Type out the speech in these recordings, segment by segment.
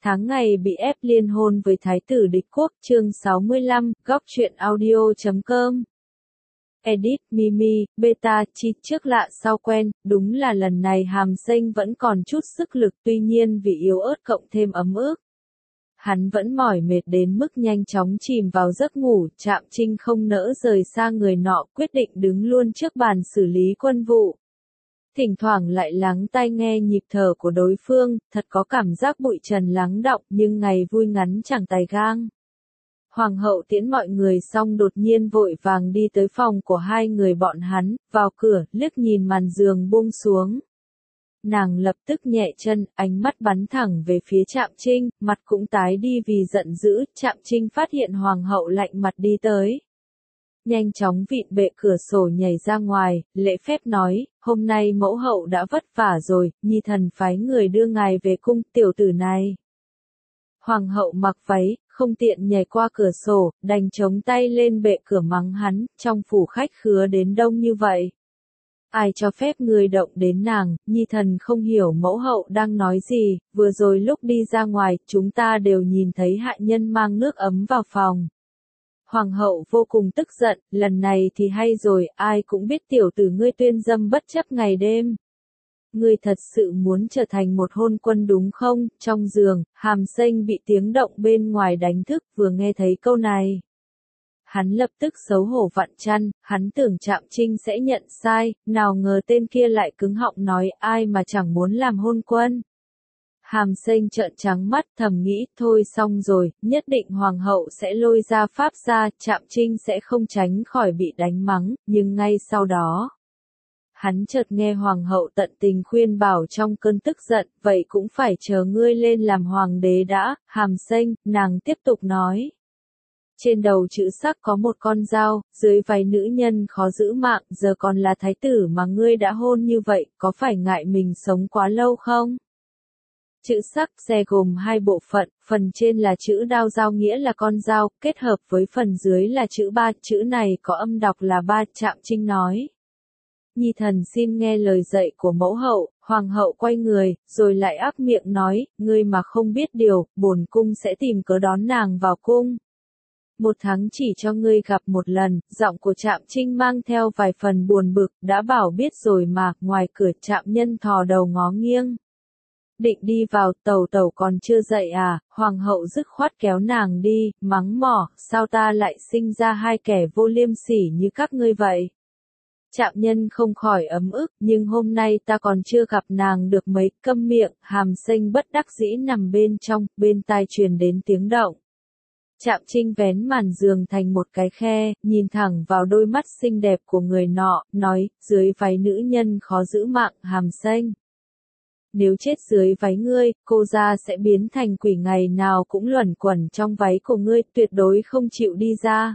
Tháng ngày bị ép liên hôn với Thái tử địch quốc chương 65, góc truyện audio.com. Edit, Mimi, Beta, chi trước lạ sau quen, đúng là lần này Hàm Xanh vẫn còn chút sức lực tuy nhiên vì yếu ớt cộng thêm ấm ức. Hắn vẫn mỏi mệt đến mức nhanh chóng chìm vào giấc ngủ, Trạm Trinh không nỡ rời xa người nọ, quyết định đứng luôn trước bàn xử lý quân vụ. Thỉnh thoảng lại lắng tai nghe nhịp thở của đối phương, thật có cảm giác bụi trần lắng đọng nhưng ngày vui ngắn chẳng tài gang. Hoàng hậu tiễn mọi người xong đột nhiên vội vàng đi tới phòng của hai người bọn hắn, vào cửa, liếc nhìn màn giường buông xuống. Nàng lập tức nhẹ chân, ánh mắt bắn thẳng về phía Trạm Trinh, mặt cũng tái đi vì giận dữ, Trạm Trinh phát hiện hoàng hậu lạnh mặt đi tới. Nhanh chóng vịn bệ cửa sổ nhảy ra ngoài, lễ phép nói, hôm nay mẫu hậu đã vất vả rồi, nhi thần phái người đưa ngài về cung, tiểu tử này. Hoàng hậu mặc váy, không tiện nhảy qua cửa sổ, đành chống tay lên bệ cửa mắng hắn, trong phủ khách khứa đến đông như vậy. Ai cho phép người động đến nàng, nhi thần không hiểu mẫu hậu đang nói gì, vừa rồi lúc đi ra ngoài, chúng ta đều nhìn thấy hạ nhân mang nước ấm vào phòng. Hoàng hậu vô cùng tức giận, lần này thì hay rồi, ai cũng biết tiểu tử ngươi tuyên dâm bất chấp ngày đêm. Ngươi thật sự muốn trở thành một hôn quân đúng không? Trong giường, Hàm Xanh bị tiếng động bên ngoài đánh thức, vừa nghe thấy câu này. Hắn lập tức xấu hổ vặn chăn, hắn tưởng Trạm Trinh sẽ nhận sai, nào ngờ tên kia lại cứng họng nói ai mà chẳng muốn làm hôn quân. Hàm Xanh trợn trắng mắt thầm nghĩ thôi xong rồi, nhất định hoàng hậu sẽ lôi ra pháp ra, Trạm Trinh sẽ không tránh khỏi bị đánh mắng, nhưng ngay sau đó. Hắn chợt nghe hoàng hậu tận tình khuyên bảo trong cơn tức giận, vậy cũng phải chờ ngươi lên làm hoàng đế đã, Hàm Xanh, nàng tiếp tục nói. Trên đầu chữ sắc có một con dao, dưới váy nữ nhân khó giữ mạng, giờ còn là thái tử mà ngươi đã hôn như vậy, có phải ngại mình sống quá lâu không? Chữ sắc xe gồm hai bộ phận, phần trên là chữ đao dao nghĩa là con dao, kết hợp với phần dưới là chữ ba, chữ này có âm đọc là ba, Trạm Trinh nói. Nhi thần xin nghe lời dạy của mẫu hậu, hoàng hậu quay người, rồi lại ác miệng nói, ngươi mà không biết điều, bổn cung sẽ tìm cớ đón nàng vào cung. Một tháng chỉ cho ngươi gặp một lần, giọng của Trạm Trinh mang theo vài phần buồn bực, đã bảo biết rồi mà, ngoài cửa Trạm Nhân thò đầu ngó nghiêng. Định đi vào, tẩu tẩu còn chưa dậy à, hoàng hậu dứt khoát kéo nàng đi, mắng mỏ, sao ta lại sinh ra hai kẻ vô liêm sỉ như các ngươi vậy? Trạm Nhân không khỏi ấm ức, nhưng hôm nay ta còn chưa gặp nàng được mấy, câm miệng, Hàm Xanh bất đắc dĩ nằm bên trong, bên tai truyền đến tiếng động. Trạm Trinh vén màn giường thành một cái khe, nhìn thẳng vào đôi mắt xinh đẹp của người nọ, nói, dưới váy nữ nhân khó giữ mạng, Hàm Xanh. Nếu chết dưới váy ngươi, cô ra sẽ biến thành quỷ ngày nào cũng luẩn quẩn trong váy của ngươi, tuyệt đối không chịu đi ra.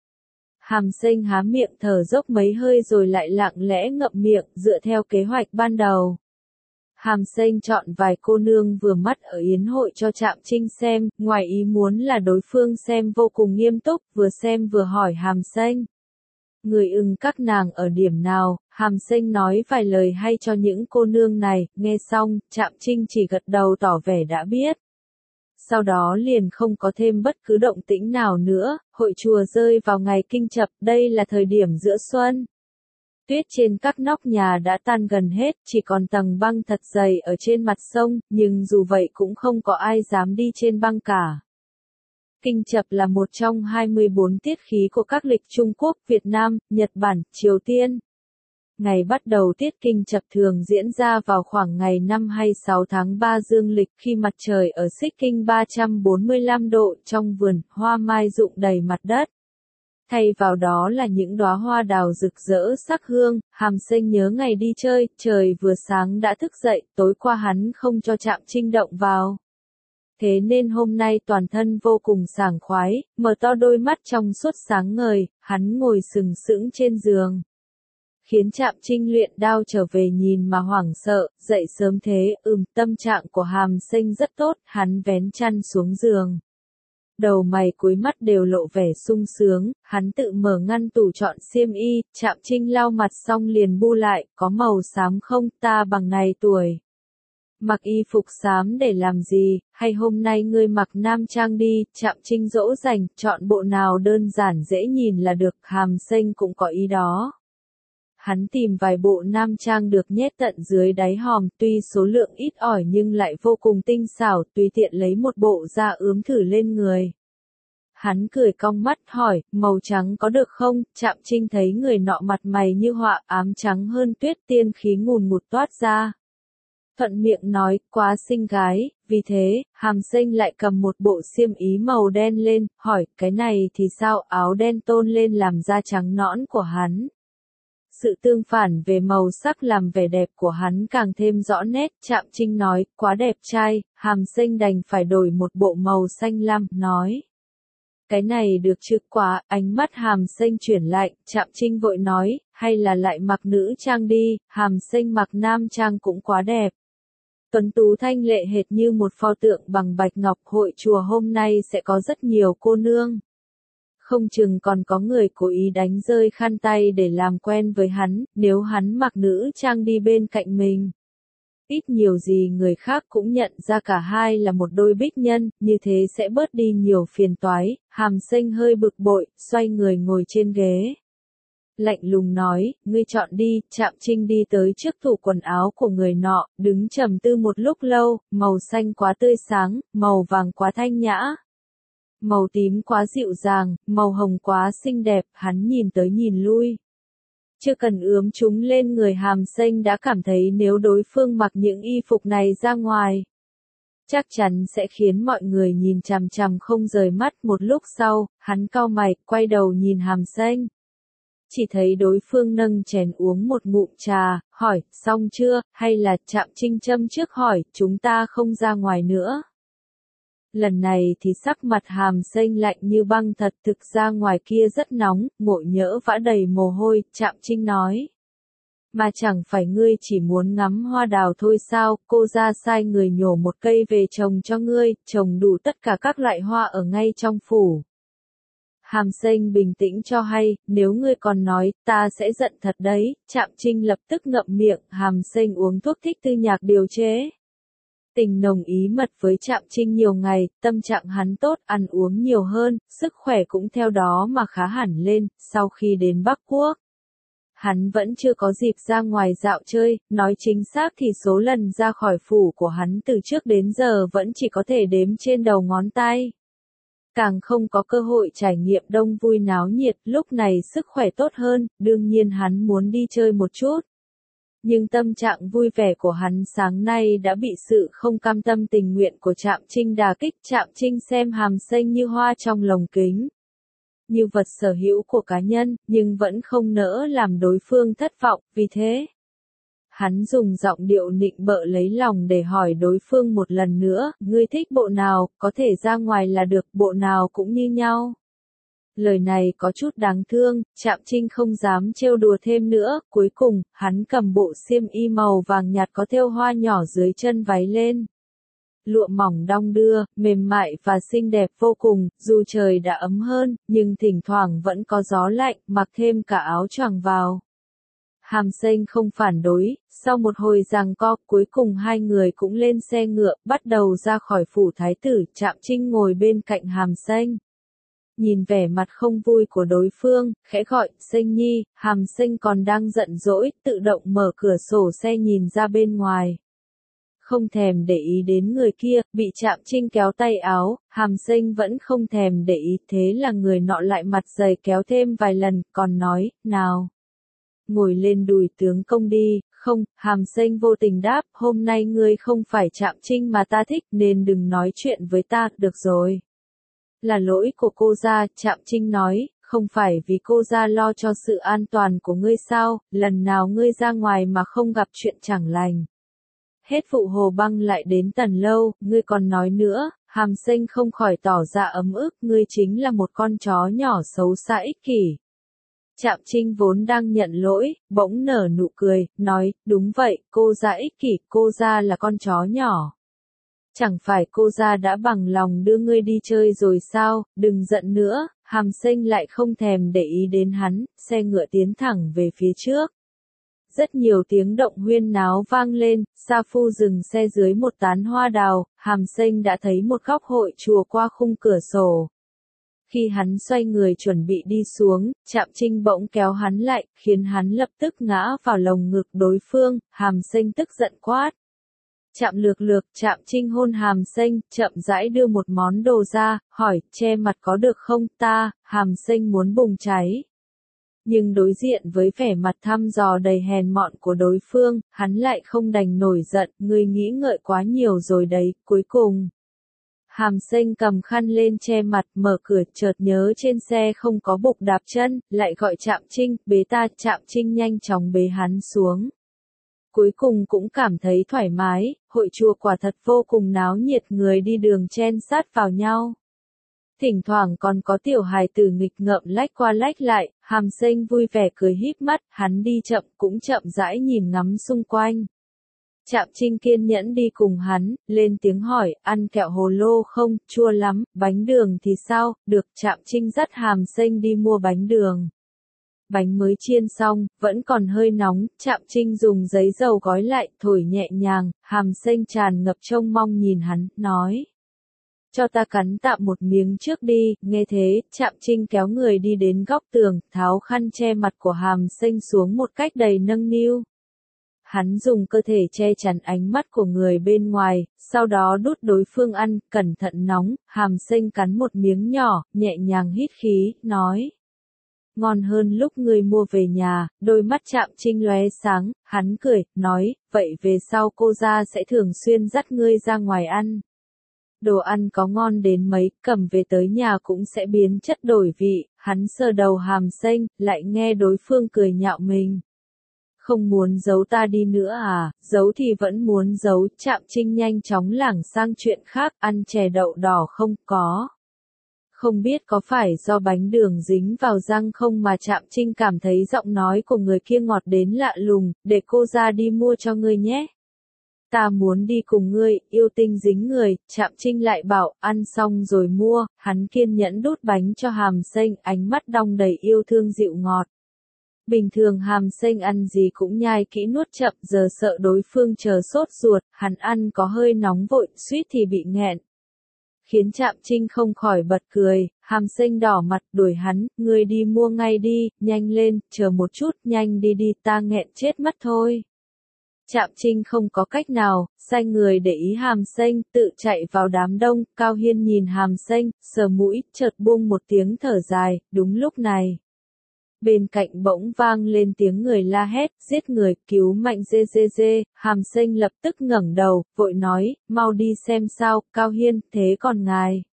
Hàm Xanh há miệng thở dốc mấy hơi rồi lại lặng lẽ ngậm miệng, dựa theo kế hoạch ban đầu. Hàm Xanh chọn vài cô nương vừa mắt ở yến hội cho Trạm Trinh xem, ngoài ý muốn là đối phương xem vô cùng nghiêm túc, vừa xem vừa hỏi Hàm Xanh. Người ưng các nàng ở điểm nào, Hàm Xanh nói vài lời hay cho những cô nương này, nghe xong, Trạm Trinh chỉ gật đầu tỏ vẻ đã biết. Sau đó liền không có thêm bất cứ động tĩnh nào nữa, hội chùa rơi vào ngày kinh chập, đây là thời điểm giữa xuân. Tuyết trên các nóc nhà đã tan gần hết, chỉ còn tầng băng thật dày ở trên mặt sông, nhưng dù vậy cũng không có ai dám đi trên băng cả. Kinh chập là một trong 24 tiết khí của các lịch Trung Quốc, Việt Nam, Nhật Bản, Triều Tiên. Ngày bắt đầu tiết kinh chập thường diễn ra vào khoảng ngày 5 hay 6 tháng 3 dương lịch khi mặt trời ở xích kinh 345 độ trong vườn, hoa mai rụng đầy mặt đất. Thay vào đó là những đóa hoa đào rực rỡ sắc hương, Hàm Xanh nhớ ngày đi chơi, trời vừa sáng đã thức dậy, tối qua hắn không cho Trạm Trinh động vào. Thế nên hôm nay toàn thân vô cùng sảng khoái, mở to đôi mắt trong suốt sáng ngời, hắn ngồi sừng sững trên giường. Khiến Trạm Trinh luyện đao trở về nhìn mà hoảng sợ, dậy sớm thế, tâm trạng của Hàm Xanh rất tốt, hắn vén chăn xuống giường. Đầu mày cuối mắt đều lộ vẻ sung sướng, hắn tự mở ngăn tủ chọn xiêm y, Trạm Trinh lau mặt xong liền bu lại, có màu xám không, ta bằng này tuổi. Mặc y phục xám để làm gì, hay hôm nay ngươi mặc nam trang đi, Trạm Trinh dỗ dành, chọn bộ nào đơn giản dễ nhìn là được, Hàm Xanh cũng có ý đó. Hắn tìm vài bộ nam trang được nhét tận dưới đáy hòm, tuy số lượng ít ỏi nhưng lại vô cùng tinh xảo, tùy tiện lấy một bộ ra ướm thử lên người. Hắn cười cong mắt hỏi, màu trắng có được không? Trạm Trinh thấy người nọ mặt mày như họa, ám trắng hơn tuyết, tiên khí ngùn ngụt toát ra. Thuận miệng nói, quá xinh gái, vì thế, Hàm Xanh lại cầm một bộ xiêm ý màu đen lên, hỏi, cái này thì sao? Áo đen tôn lên làm da trắng nõn của hắn. Sự tương phản về màu sắc làm vẻ đẹp của hắn càng thêm rõ nét, Trạm Trinh nói, quá đẹp trai, Hàm Xanh đành phải đổi một bộ màu xanh lam, nói. Cái này được chứ quá, ánh mắt Hàm Xanh chuyển lại, Trạm Trinh vội nói, hay là lại mặc nữ trang đi, Hàm Xanh mặc nam trang cũng quá đẹp. Tuấn tú thanh lệ hệt như một pho tượng bằng bạch ngọc, hội chùa hôm nay sẽ có rất nhiều cô nương. Không chừng còn có người cố ý đánh rơi khăn tay để làm quen với hắn, nếu hắn mặc nữ trang đi bên cạnh mình. Ít nhiều gì người khác cũng nhận ra cả hai là một đôi bích nhân, như thế sẽ bớt đi nhiều phiền toái. Hàm Xanh hơi bực bội, xoay người ngồi trên ghế. Lạnh lùng nói, ngươi chọn đi, Trạm Trinh đi tới trước tủ quần áo của người nọ, đứng trầm tư một lúc lâu, màu xanh quá tươi sáng, màu vàng quá thanh nhã. Màu tím quá dịu dàng, màu hồng quá xinh đẹp, hắn nhìn tới nhìn lui. Chưa cần ướm chúng lên người Hàm Xanh đã cảm thấy nếu đối phương mặc những y phục này ra ngoài, chắc chắn sẽ khiến mọi người nhìn chằm chằm không rời mắt. Một lúc sau, hắn cau mày, quay đầu nhìn Hàm Xanh. Chỉ thấy đối phương nâng chén uống một ngụm trà, hỏi, xong chưa, hay là Trạm Trinh châm trước hỏi, chúng ta không ra ngoài nữa. Lần này thì sắc mặt Hàm Xanh lạnh như băng thật, thực ra ngoài kia rất nóng, Ngộ Nhỡ vã đầy mồ hôi, Trạm Trinh nói. Mà chẳng phải ngươi chỉ muốn ngắm hoa đào thôi sao, cô ra sai người nhổ một cây về trồng cho ngươi, trồng đủ tất cả các loại hoa ở ngay trong phủ. Hàm Xanh bình tĩnh cho hay, nếu ngươi còn nói, ta sẽ giận thật đấy, Trạm Trinh lập tức ngậm miệng, Hàm Xanh uống thuốc thích tư nhạc điều chế. Tình nồng ý mật với Trạm Trinh nhiều ngày, tâm trạng hắn tốt, ăn uống nhiều hơn, sức khỏe cũng theo đó mà khá hẳn lên. Sau khi đến Bắc Quốc, hắn vẫn chưa có dịp ra ngoài dạo chơi, nói chính xác thì số lần ra khỏi phủ của hắn từ trước đến giờ vẫn chỉ có thể đếm trên đầu ngón tay. Càng không có cơ hội trải nghiệm đông vui náo nhiệt, lúc này sức khỏe tốt hơn, đương nhiên hắn muốn đi chơi một chút. Nhưng tâm trạng vui vẻ của hắn sáng nay đã bị sự không cam tâm tình nguyện của Trạm Trinh đả kích. Trạm Trinh xem Hàm Xanh như hoa trong lồng kính, như vật sở hữu của cá nhân, nhưng vẫn không nỡ làm đối phương thất vọng, vì thế. Hắn dùng giọng điệu nịnh bợ lấy lòng để hỏi đối phương một lần nữa, ngươi thích bộ nào, có thể ra ngoài là được, bộ nào cũng như nhau. Lời này có chút đáng thương, Trạm Trinh không dám trêu đùa thêm nữa, cuối cùng, hắn cầm bộ xiêm y màu vàng nhạt có thêu hoa nhỏ dưới chân váy lên. Lụa mỏng đong đưa, mềm mại và xinh đẹp vô cùng, dù trời đã ấm hơn, nhưng thỉnh thoảng vẫn có gió lạnh, mặc thêm cả áo choàng vào. Hàm Xanh không phản đối, sau một hồi giằng co, cuối cùng hai người cũng lên xe ngựa, bắt đầu ra khỏi phủ thái tử. Trạm Trinh ngồi bên cạnh Hàm Xanh. Nhìn vẻ mặt không vui của đối phương, khẽ gọi, Xanh nhi, Hàm Xanh còn đang giận dỗi, tự động mở cửa sổ xe nhìn ra bên ngoài. Không thèm để ý đến người kia, bị Trạm Trinh kéo tay áo, Hàm Xanh vẫn không thèm để ý, thế là người nọ lại mặt dày kéo thêm vài lần, còn nói, nào. Ngồi lên đùi tướng công đi, không, Hàm Xanh vô tình đáp, hôm nay ngươi không phải Trạm Trinh mà ta thích, nên đừng nói chuyện với ta, được rồi. Là lỗi của cô gia, Trạm Trinh nói, không phải vì cô gia lo cho sự an toàn của ngươi sao, lần nào ngươi ra ngoài mà không gặp chuyện chẳng lành. Hết vụ Hồ Băng lại đến Tần Lâu, ngươi còn nói nữa, Hàm Xanh không khỏi tỏ ra ấm ức, ngươi chính là một con chó nhỏ xấu xa ích kỷ. Trạm Trinh vốn đang nhận lỗi, bỗng nở nụ cười, nói, đúng vậy, cô gia ích kỷ, cô gia là con chó nhỏ. Chẳng phải cô gia đã bằng lòng đưa ngươi đi chơi rồi sao, đừng giận nữa. Hàm Xanh lại không thèm để ý đến hắn, xe ngựa tiến thẳng về phía trước. rất nhiều tiếng động huyên náo vang lên, Sa Phu dừng xe dưới một tán hoa đào, Hàm Xanh đã thấy một góc hội chùa qua khung cửa sổ. Khi hắn xoay người chuẩn bị đi xuống, Trạm Trinh bỗng kéo hắn lại, khiến hắn lập tức ngã vào lồng ngực đối phương, Hàm Xanh tức giận quát. Trạm Lược Lược, Trạm Trinh hôn Hàm Xanh, chậm rãi đưa một món đồ ra, hỏi, che mặt có được không ta, Hàm Xanh muốn bùng cháy. Nhưng đối diện với vẻ mặt thăm dò đầy hèn mọn của đối phương, hắn lại không đành nổi giận, ngươi nghĩ ngợi quá nhiều rồi đấy, cuối cùng. Hàm Xanh cầm khăn lên che mặt, mở cửa, chợt nhớ trên xe không có bục đạp chân, lại gọi Trạm Trinh, bế ta, Trạm Trinh nhanh chóng bế hắn xuống. Cuối cùng cũng cảm thấy thoải mái, hội chùa quả thật vô cùng náo nhiệt, người đi đường chen sát vào nhau. Thỉnh thoảng còn có tiểu hài tử nghịch ngợm lách qua lách lại, Hàm Xanh vui vẻ cười híp mắt, hắn đi chậm cũng chậm rãi nhìn ngắm xung quanh. Trạm Trinh kiên nhẫn đi cùng hắn, lên tiếng hỏi, ăn kẹo hồ lô không, chua lắm, bánh đường thì sao, được. Trạm Trinh dắt Hàm Xanh đi mua bánh đường. Bánh mới chiên xong, vẫn còn hơi nóng, Trạm Trinh dùng giấy dầu gói lại, thổi nhẹ nhàng, Hàm Xanh tràn ngập trông mong nhìn hắn, nói. Cho ta cắn tạm một miếng trước đi, nghe thế, Trạm Trinh kéo người đi đến góc tường, tháo khăn che mặt của Hàm Xanh xuống một cách đầy nâng niu. Hắn dùng cơ thể che chắn ánh mắt của người bên ngoài, sau đó đút đối phương ăn, cẩn thận nóng, Hàm Xanh cắn một miếng nhỏ, nhẹ nhàng hít khí, nói. Ngon hơn lúc ngươi mua về nhà, đôi mắt Trạm Trinh lóe sáng, hắn cười, nói, vậy về sau cô ra sẽ thường xuyên dắt ngươi ra ngoài ăn. Đồ ăn có ngon đến mấy, cầm về tới nhà cũng sẽ biến chất đổi vị, hắn sờ đầu Hàm Xanh, lại nghe đối phương cười nhạo mình. Không muốn giấu ta đi nữa à, giấu thì vẫn muốn giấu, Trạm Trinh nhanh chóng lảng sang chuyện khác, ăn chè đậu đỏ không, có. Không biết có phải do bánh đường dính vào răng không mà Trạm Trinh cảm thấy giọng nói của người kia ngọt đến lạ lùng, để cô ra đi mua cho ngươi nhé. Ta muốn đi cùng ngươi, yêu tinh dính người, Trạm Trinh lại bảo, ăn xong rồi mua, hắn kiên nhẫn đút bánh cho Hàm Xanh, ánh mắt đong đầy yêu thương dịu ngọt. Bình thường Hàm Xanh ăn gì cũng nhai kỹ nuốt chậm, giờ sợ đối phương chờ sốt ruột, hắn ăn có hơi nóng vội, suýt thì bị nghẹn. Khiến Trạm Trinh không khỏi bật cười, Hàm Xanh đỏ mặt đuổi hắn, ngươi đi mua ngay đi, nhanh lên, chờ một chút, nhanh đi đi, ta nghẹn chết mất thôi. Trạm Trinh không có cách nào, sai người để ý Hàm Xanh, tự chạy vào đám đông, Cao Hiên nhìn Hàm Xanh, sờ mũi, chợt buông một tiếng thở dài, đúng lúc này. Bên cạnh bỗng vang lên tiếng người la hét, giết người, cứu Mạnh dê dê dê, Hàm Xanh lập tức ngẩng đầu, vội nói, mau đi xem sao, Cao Hiên, thế còn ngài?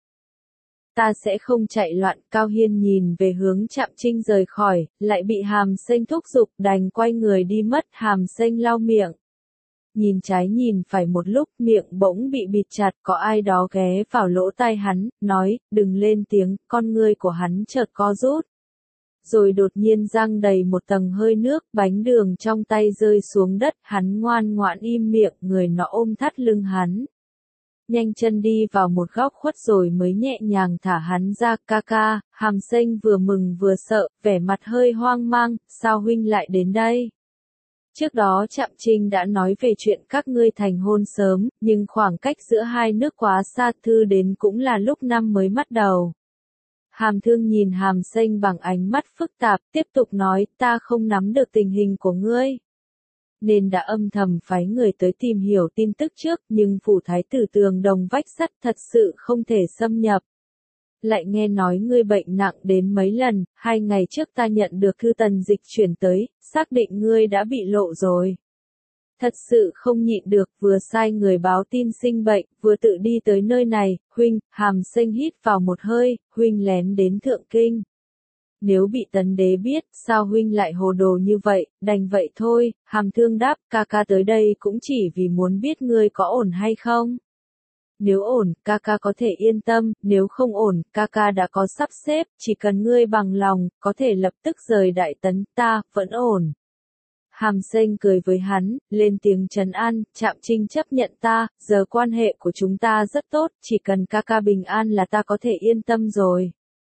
Ta sẽ không chạy loạn, Cao Hiên nhìn về hướng Trạm Trinh rời khỏi, lại bị Hàm Xanh thúc giục, đành quay người đi mất, Hàm Xanh lau miệng. Nhìn trái nhìn phải một lúc, miệng bỗng bị bịt chặt, có ai đó ghé vào lỗ tai hắn, nói, đừng lên tiếng, con ngươi của hắn chợt co rút. Rồi đột nhiên giăng đầy một tầng hơi nước, bánh đường trong tay rơi xuống đất, hắn ngoan ngoãn im miệng, người nọ ôm thắt lưng hắn. Nhanh chân đi vào một góc khuất rồi mới nhẹ nhàng thả hắn ra, ca ca, Hàm Xanh vừa mừng vừa sợ, vẻ mặt hơi hoang mang, sao huynh lại đến đây? Trước đó Trạm Trinh đã nói về chuyện các ngươi thành hôn sớm, nhưng khoảng cách giữa hai nước quá xa, thư đến cũng là lúc năm mới bắt đầu. Hàm Thương nhìn Hàm Xanh bằng ánh mắt phức tạp, tiếp tục nói, ta không nắm được tình hình của ngươi. Nên đã âm thầm phái người tới tìm hiểu tin tức trước, nhưng phủ thái tử tường đồng vách sắt thật sự không thể xâm nhập. Lại nghe nói ngươi bệnh nặng đến mấy lần, 2 ngày trước ta nhận được thư tần dịch chuyển tới, xác định ngươi đã bị lộ rồi. Thật sự không nhịn được, vừa sai người báo tin sinh bệnh, vừa tự đi tới nơi này, huynh, Hàm Xanh hít vào một hơi, huynh lén đến Thượng Kinh. Nếu bị Tấn Đế biết, sao huynh lại hồ đồ như vậy, đành vậy thôi, Hàm Thương đáp, ca ca tới đây cũng chỉ vì muốn biết ngươi có ổn hay không. Nếu ổn, ca ca có thể yên tâm, nếu không ổn, ca ca đã có sắp xếp, chỉ cần ngươi bằng lòng, có thể lập tức rời Đại Tấn, ta, vẫn ổn. Hàm Xanh cười với hắn, lên tiếng trấn an, Trạm Trinh chấp nhận ta, giờ quan hệ của chúng ta rất tốt, chỉ cần ca ca bình an là ta có thể yên tâm rồi.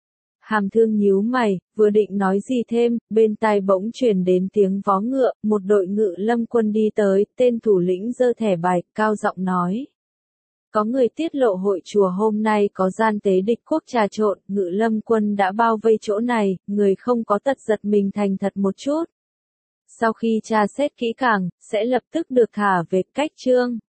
Hàm Thương nhíu mày, vừa định nói gì thêm, bên tai bỗng truyền đến tiếng vó ngựa, một đội ngự lâm quân đi tới, tên thủ lĩnh giơ thẻ bài, cao giọng nói. Có người tiết lộ hội chùa hôm nay có gian tế địch quốc trà trộn, ngự lâm quân đã bao vây chỗ này, người không có tật giật mình thành thật một chút. Sau khi tra xét kỹ càng, sẽ lập tức được thả về cách chương.